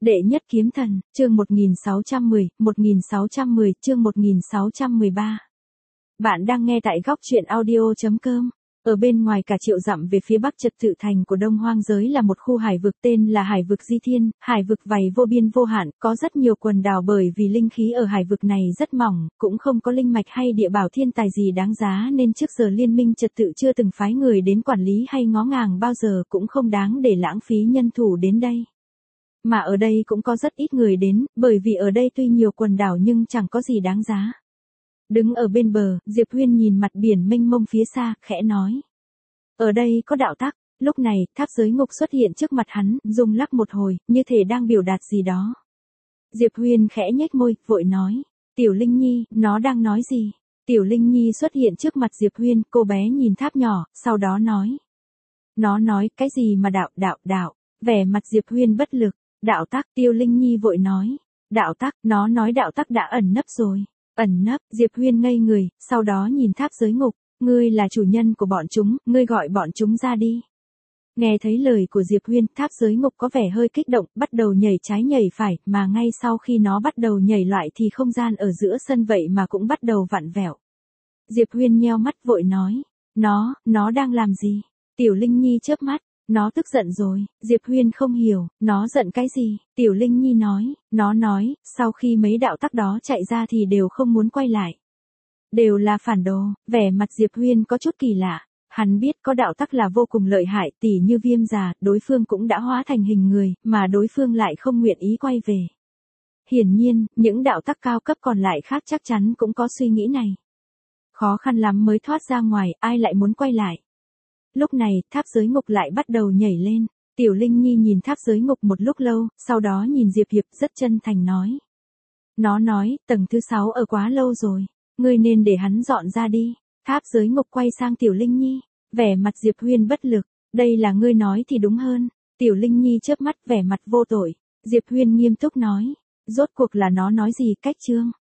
Đệ nhất kiếm thần, chương 1610, chương 1613. Bạn đang nghe tại góc truyện audio.com. Ở bên ngoài cả triệu dặm về phía bắc trật tự thành của Đông Hoang giới là một khu hải vực tên là Hải vực Di Thiên, hải vực vầy vô biên vô hạn, có rất nhiều quần đảo bởi vì linh khí ở hải vực này rất mỏng, cũng không có linh mạch hay địa bảo thiên tài gì đáng giá nên trước giờ liên minh trật tự chưa từng phái người đến quản lý hay ngó ngàng bao giờ, cũng không đáng để lãng phí nhân thủ đến đây. Mà ở đây cũng có rất ít người đến, bởi vì ở đây tuy nhiều quần đảo nhưng chẳng có gì đáng giá. Đứng ở bên bờ, Diệp Huyên nhìn mặt biển mênh mông phía xa, khẽ nói. Ở đây có đạo tắc. Lúc này, tháp giới ngục xuất hiện trước mặt hắn, rung lắc một hồi, như thể đang biểu đạt gì đó. Diệp Huyên khẽ nhếch môi, vội nói. Tiểu Linh Nhi, nó đang nói gì? Tiểu Linh Nhi xuất hiện trước mặt Diệp Huyên, cô bé nhìn tháp nhỏ, sau đó nói. Nó nói, cái gì mà đạo. Vẻ mặt Diệp Huyên bất lực. Đạo tắc, Tiêu Linh Nhi vội nói. Đạo tắc, nó nói đạo tắc đã ẩn nấp rồi. Ẩn nấp, Diệp Huyên ngây người, sau đó nhìn tháp giới ngục. Ngươi là chủ nhân của bọn chúng, ngươi gọi bọn chúng ra đi. Nghe thấy lời của Diệp Huyên, tháp giới ngục có vẻ hơi kích động, bắt đầu nhảy trái nhảy phải, mà ngay sau khi nó bắt đầu nhảy loạn thì không gian ở giữa sân vậy mà cũng bắt đầu vặn vẹo. Diệp Huyên nheo mắt vội nói. Nó đang làm gì? Tiểu Linh Nhi chớp mắt. Nó tức giận rồi. Diệp Huyên không hiểu, nó giận cái gì? Tiểu Linh Nhi nói, nó nói, sau khi mấy đạo tắc đó chạy ra thì đều không muốn quay lại. Đều là phản đồ. Vẻ mặt Diệp Huyên có chút kỳ lạ. Hắn biết có đạo tắc là vô cùng lợi hại, tỉ như Viêm già, đối phương cũng đã hóa thành hình người, mà đối phương lại không nguyện ý quay về. Hiển nhiên, những đạo tắc cao cấp còn lại khác chắc chắn cũng có suy nghĩ này. Khó khăn lắm mới thoát ra ngoài, ai lại muốn quay lại. Lúc này, tháp giới ngục lại bắt đầu nhảy lên. Tiểu Linh Nhi nhìn tháp giới ngục một lúc lâu, sau đó nhìn Diệp Hiệp rất chân thành nói. Nó nói, tầng thứ 6 ở quá lâu rồi. Ngươi nên để hắn dọn ra đi. Tháp giới ngục quay sang Tiểu Linh Nhi. Vẻ mặt Diệp Huyên bất lực. Đây là ngươi nói thì đúng hơn. Tiểu Linh Nhi chớp mắt vẻ mặt vô tội. Diệp Huyên nghiêm túc nói. Rốt cuộc là nó nói gì cách chương?